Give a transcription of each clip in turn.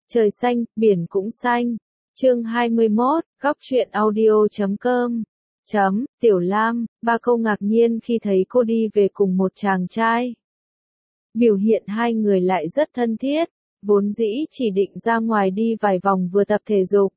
Trời xanh, biển cũng xanh. Chương 21, góc truyện audio.com. Tiểu Lam, ba câu ngạc nhiên khi thấy cô đi về cùng một chàng trai. Biểu hiện hai người lại rất thân thiết, vốn dĩ chỉ định ra ngoài đi vài vòng vừa tập thể dục.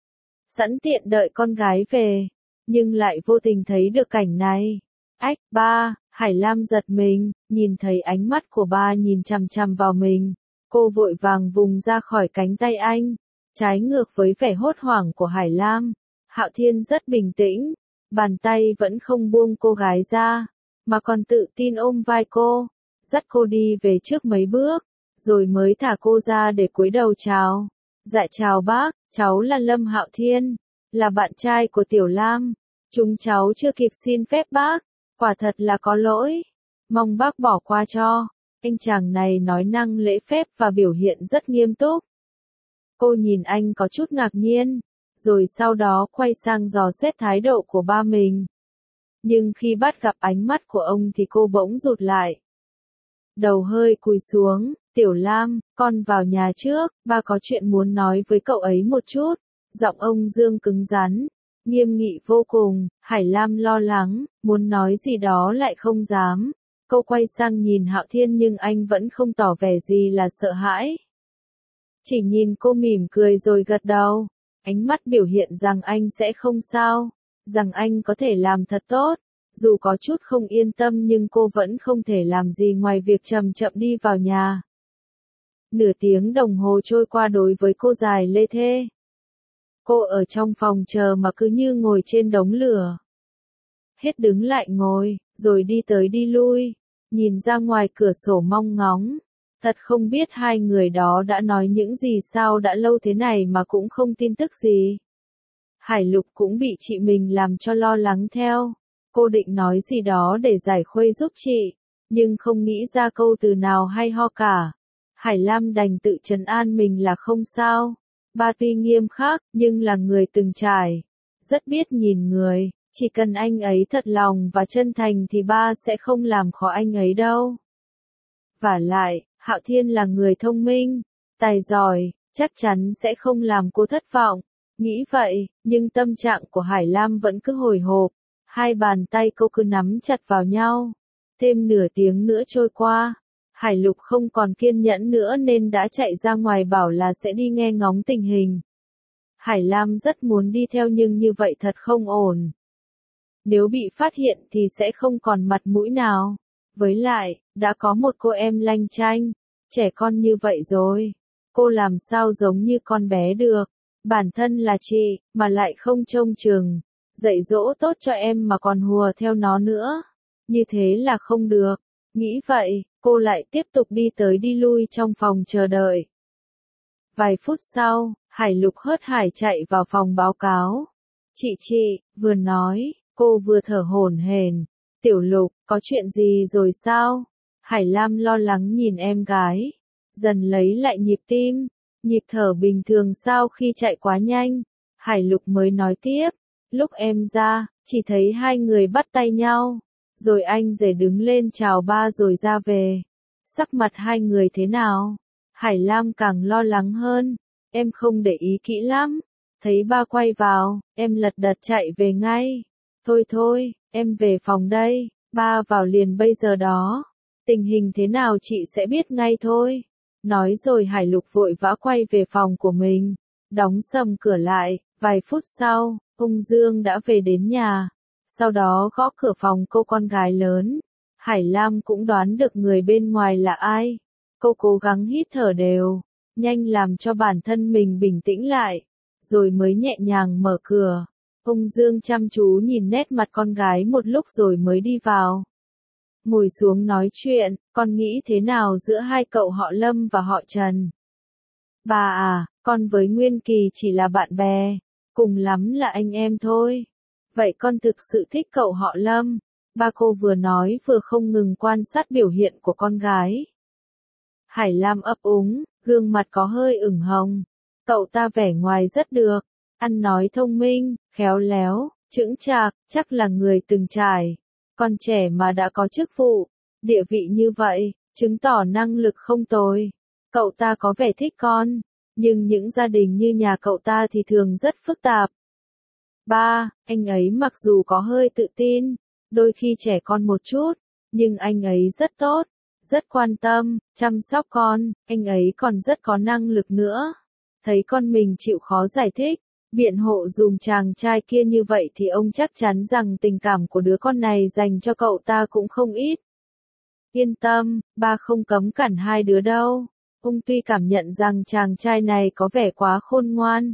Sẵn tiện đợi con gái về, nhưng lại vô tình thấy được cảnh này. Ách, ba, Hải Lam giật mình, nhìn thấy ánh mắt của ba nhìn chằm chằm vào mình. Cô vội vàng vùng ra khỏi cánh tay anh, trái ngược với vẻ hốt hoảng của Hải Lam. Hạo Thiên rất bình tĩnh, bàn tay vẫn không buông cô gái ra, mà còn tự tin ôm vai cô, dắt cô đi về trước mấy bước, rồi mới thả cô ra để cúi đầu chào. Dạ chào bác, cháu là Lâm Hạo Thiên, là bạn trai của Tiểu Lam. Chúng cháu chưa kịp xin phép bác, quả thật là có lỗi, mong bác bỏ qua cho. Anh chàng này nói năng lễ phép và biểu hiện rất nghiêm túc. Cô nhìn anh có chút ngạc nhiên, rồi sau đó quay sang dò xét thái độ của ba mình. Nhưng khi bắt gặp ánh mắt của ông thì cô bỗng rụt lại. Đầu hơi cúi xuống, Tiểu Lam, con vào nhà trước, ba có chuyện muốn nói với cậu ấy một chút. Giọng ông Dương cứng rắn, nghiêm nghị vô cùng. Hải Lam lo lắng, muốn nói gì đó lại không dám. Cô quay sang nhìn Hạo Thiên nhưng anh vẫn không tỏ vẻ gì là sợ hãi. Chỉ nhìn cô mỉm cười rồi gật đầu. Ánh mắt biểu hiện rằng anh sẽ không sao, rằng anh có thể làm thật tốt. Dù có chút không yên tâm nhưng cô vẫn không thể làm gì ngoài việc chậm chậm đi vào nhà. Nửa tiếng đồng hồ trôi qua đối với cô dài lê thê. Cô ở trong phòng chờ mà cứ như ngồi trên đống lửa. Hết đứng lại ngồi, rồi đi tới đi lui, nhìn ra ngoài cửa sổ mong ngóng. Thật không biết hai người đó đã nói những gì sao đã lâu thế này mà cũng không tin tức gì. Hải Lục cũng bị chị mình làm cho lo lắng theo. Cô định nói gì đó để giải khuây giúp chị, nhưng không nghĩ ra câu từ nào hay ho cả. Hải Lam đành tự trấn an mình là không sao. Ba tuy nghiêm khắc, nhưng là người từng trải, rất biết nhìn người. Chỉ cần anh ấy thật lòng và chân thành thì ba sẽ không làm khó anh ấy đâu. Vả lại, Hạo Thiên là người thông minh, tài giỏi, chắc chắn sẽ không làm cô thất vọng. Nghĩ vậy, nhưng tâm trạng của Hải Lam vẫn cứ hồi hộp. Hai bàn tay cô cứ nắm chặt vào nhau. Thêm nửa tiếng nữa trôi qua, Hải Lục không còn kiên nhẫn nữa nên đã chạy ra ngoài bảo là sẽ đi nghe ngóng tình hình. Hải Lam rất muốn đi theo nhưng như vậy thật không ổn. Nếu bị phát hiện thì sẽ không còn mặt mũi nào. Với lại, đã có một cô em lanh chanh, trẻ con như vậy rồi. Cô làm sao giống như con bé được. Bản thân là chị, mà lại không trông chừng. Dạy dỗ tốt cho em mà còn hùa theo nó nữa. Như thế là không được. Nghĩ vậy, cô lại tiếp tục đi tới đi lui trong phòng chờ đợi. Vài phút sau, Hải Lục hớt hải chạy vào phòng báo cáo. Chị, vừa nói, cô vừa thở hổn hển. Tiểu Lục, có chuyện gì rồi sao? Hải Lam lo lắng nhìn em gái. Dần lấy lại nhịp tim, nhịp thở bình thường sau khi chạy quá nhanh. Hải Lục mới nói tiếp. Lúc em ra, chỉ thấy hai người bắt tay nhau. Rồi anh rể đứng lên chào ba rồi ra về. Sắc mặt hai người thế nào? Hải Lam càng lo lắng hơn. Em không để ý kỹ lắm. Thấy ba quay vào, em lật đật chạy về ngay. Thôi, em về phòng đây, ba vào liền bây giờ đó. Tình hình thế nào chị sẽ biết ngay thôi. Nói rồi Hải Lục vội vã quay về phòng của mình, đóng sầm cửa lại. Vài phút sau, ông Dương đã về đến nhà, sau đó gõ cửa phòng cô con gái lớn. Hải Lam cũng đoán được người bên ngoài là ai. Cô cố gắng hít thở đều, nhanh làm cho bản thân mình bình tĩnh lại, rồi mới nhẹ nhàng mở cửa. Ông Dương chăm chú nhìn nét mặt con gái một lúc rồi mới đi vào. Ngồi xuống nói chuyện, con nghĩ thế nào giữa hai cậu họ Lâm và họ Trần? Bà à, con với Nguyên Kỳ chỉ là bạn bè, cùng lắm là anh em thôi. Vậy con thực sự thích cậu họ Lâm. Ba cô vừa nói vừa không ngừng quan sát biểu hiện của con gái. Hải Lam ấp úng, gương mặt có hơi ửng hồng. Cậu ta vẻ ngoài rất được, ăn nói thông minh, khéo léo, chững chạc, chắc là người từng trải. Con trẻ mà đã có chức vụ, địa vị như vậy, chứng tỏ năng lực không tồi. Cậu ta có vẻ thích con, Nhưng những gia đình như nhà cậu ta thì thường rất phức tạp. Ba, anh ấy mặc dù có hơi tự tin, đôi khi trẻ con một chút, nhưng anh ấy rất tốt, rất quan tâm, chăm sóc con, anh ấy còn rất có năng lực nữa. Thấy con mình chịu khó giải thích, biện hộ dùm chàng trai kia như vậy thì ông chắc chắn rằng tình cảm của đứa con này dành cho cậu ta cũng không ít. Yên tâm, ba không cấm cản hai đứa đâu. Ông tuy cảm nhận rằng chàng trai này có vẻ quá khôn ngoan,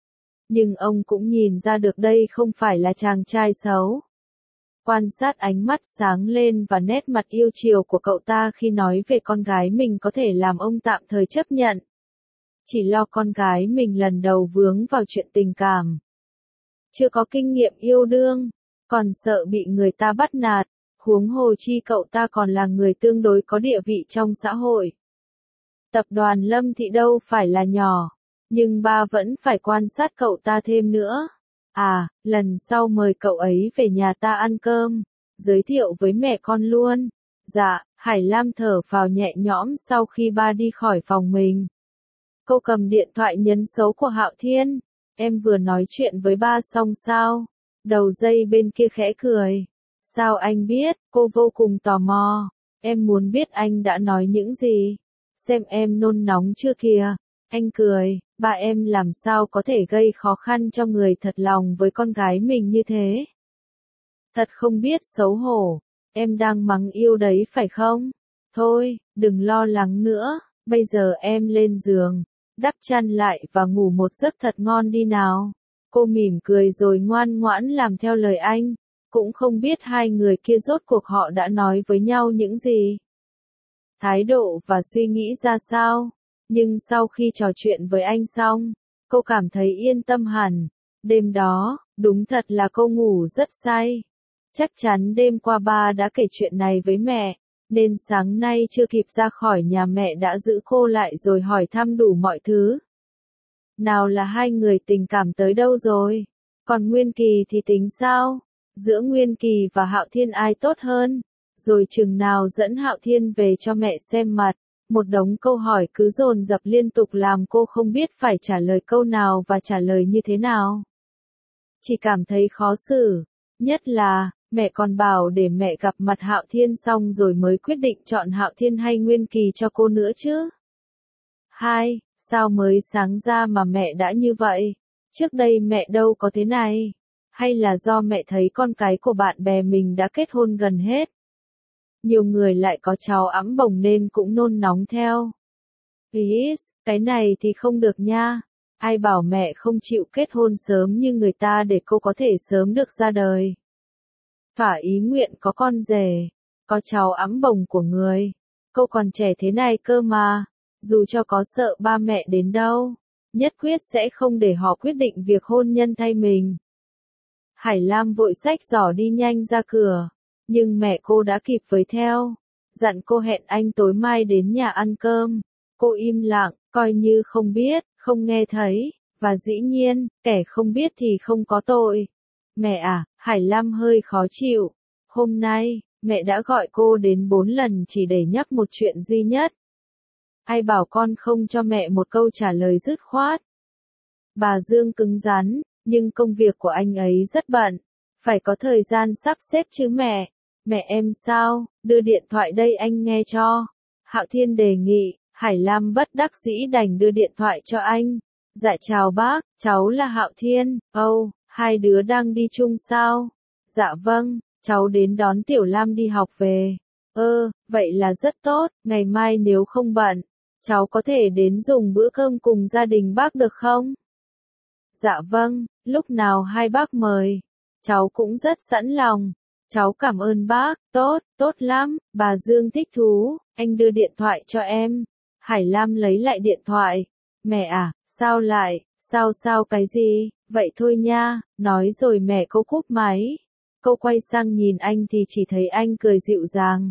nhưng ông cũng nhìn ra được đây không phải là chàng trai xấu. Quan sát ánh mắt sáng lên và nét mặt yêu chiều của cậu ta khi nói về con gái mình có thể làm ông tạm thời chấp nhận. Chỉ lo con gái mình lần đầu vướng vào chuyện tình cảm. Chưa có kinh nghiệm yêu đương, còn sợ bị người ta bắt nạt, huống hồ chi cậu ta còn là người tương đối có địa vị trong xã hội. Tập đoàn Lâm Thị đâu phải là nhỏ, nhưng ba vẫn phải quan sát cậu ta thêm nữa. À, lần sau mời cậu ấy về nhà ta ăn cơm, giới thiệu với mẹ con luôn. Dạ, Hải Lam thở phào nhẹ nhõm sau khi ba đi khỏi phòng mình. Cô cầm điện thoại nhấn số của Hạo Thiên. Em vừa nói chuyện với ba xong sao? Đầu dây bên kia khẽ cười. Sao anh biết? Cô vô cùng tò mò. Em muốn biết anh đã nói những gì. Xem em nôn nóng chưa kìa. Anh cười, ba em làm sao có thể gây khó khăn cho người thật lòng với con gái mình như thế. Thật không biết xấu hổ. Em đang mắng yêu đấy phải không? Thôi, đừng lo lắng nữa. Bây giờ em lên giường, đắp chăn lại và ngủ một giấc thật ngon đi nào. Cô mỉm cười rồi ngoan ngoãn làm theo lời anh. Cũng không biết hai người kia rốt cuộc họ đã nói với nhau những gì. Thái độ và suy nghĩ ra sao. Nhưng sau khi trò chuyện với anh xong, cô cảm thấy yên tâm hẳn. Đêm đó, đúng thật là cô ngủ rất say. Chắc chắn đêm qua ba đã kể chuyện này với mẹ, nên sáng nay chưa kịp ra khỏi nhà mẹ đã giữ cô lại rồi hỏi thăm đủ mọi thứ. Nào là hai người tình cảm tới đâu rồi? Còn Nguyên Kỳ thì tính sao? Giữa Nguyên Kỳ và Hạo Thiên ai tốt hơn? Rồi chừng nào dẫn Hạo Thiên về cho mẹ xem mặt? Một đống câu hỏi cứ dồn dập liên tục làm cô không biết phải trả lời câu nào và trả lời như thế nào. Chỉ cảm thấy khó xử. Nhất là, mẹ còn bảo để mẹ gặp mặt Hạo Thiên xong rồi mới quyết định chọn Hạo Thiên hay Nguyên Kỳ cho cô nữa chứ. Hai, sao mới sáng ra mà mẹ đã như vậy? Trước đây mẹ đâu có thế này. Hay là do mẹ thấy con cái của bạn bè mình đã kết hôn gần hết? Nhiều người lại có cháu ẵm bồng nên cũng nôn nóng theo. Please, cái này thì không được nha. Ai bảo mẹ không chịu kết hôn sớm như người ta để cô có thể sớm được ra đời. Thỏa ý nguyện có con rể, có cháu ẵm bồng của người. Cô còn trẻ thế này cơ mà. Dù cho có sợ ba mẹ đến đâu, nhất quyết sẽ không để họ quyết định việc hôn nhân thay mình. Hải Lam vội xách giỏ đi nhanh ra cửa. Nhưng mẹ cô đã kịp với theo. Dặn cô hẹn anh tối mai đến nhà ăn cơm. Cô im lặng, coi như không biết, không nghe thấy. Và dĩ nhiên, kẻ không biết thì không có tội. Mẹ à, Hải Lam hơi khó chịu. Hôm nay, mẹ đã gọi cô đến 4 lần chỉ để nhắc một chuyện duy nhất. Ai bảo con không cho mẹ một câu trả lời dứt khoát. Bà Dương cứng rắn, nhưng công việc của anh ấy rất bận. Phải có thời gian sắp xếp chứ mẹ. Mẹ em sao, đưa điện thoại đây anh nghe cho. Hạo Thiên đề nghị, Hải Lam bất đắc dĩ đành đưa điện thoại cho anh. Dạ chào bác, cháu là Hạo Thiên. Ồ, hai đứa đang đi chung sao? Dạ vâng, cháu đến đón Tiểu Lam đi học về. Vậy là rất tốt, ngày mai nếu không bận, cháu có thể đến dùng bữa cơm cùng gia đình bác được không? Dạ vâng, lúc nào hai bác mời, cháu cũng rất sẵn lòng. Cháu cảm ơn bác, tốt lắm, bà Dương thích thú, anh đưa điện thoại cho em. Hải Lam lấy lại điện thoại. Mẹ à, sao lại, sao cái gì, vậy thôi nha, nói rồi mẹ cô cúp máy. Cô quay sang nhìn anh thì chỉ thấy anh cười dịu dàng.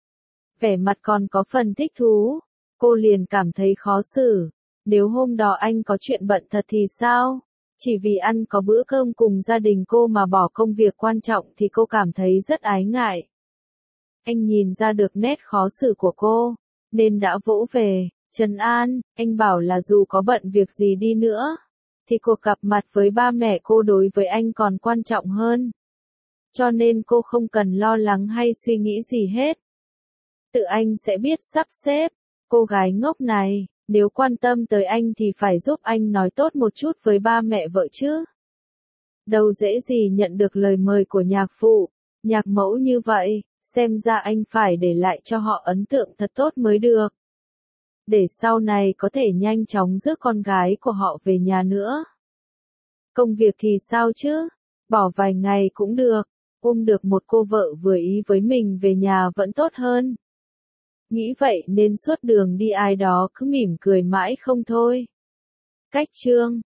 Vẻ mặt còn có phần thích thú, cô liền cảm thấy khó xử. Nếu hôm đó anh có chuyện bận thật thì sao? Chỉ vì ăn có bữa cơm cùng gia đình cô mà bỏ công việc quan trọng thì cô cảm thấy rất ái ngại. Anh nhìn ra được nét khó xử của cô, nên đã vỗ về, Trấn an, anh bảo là dù có bận việc gì đi nữa, thì cuộc gặp mặt với ba mẹ cô đối với anh còn quan trọng hơn. Cho nên cô không cần lo lắng hay suy nghĩ gì hết. Tự anh sẽ biết sắp xếp. Cô gái ngốc này, nếu quan tâm tới anh thì phải giúp anh nói tốt một chút với ba mẹ vợ chứ. Đâu dễ gì nhận được lời mời của nhạc phụ, nhạc mẫu như vậy, xem ra anh phải để lại cho họ ấn tượng thật tốt mới được. Để sau này có thể nhanh chóng rước con gái của họ về nhà nữa. Công việc thì sao chứ? Bỏ vài ngày cũng được, ôm được một cô vợ vừa ý với mình về nhà vẫn tốt hơn. Nghĩ vậy nên suốt đường đi ai đó cứ mỉm cười mãi không thôi. Cách chương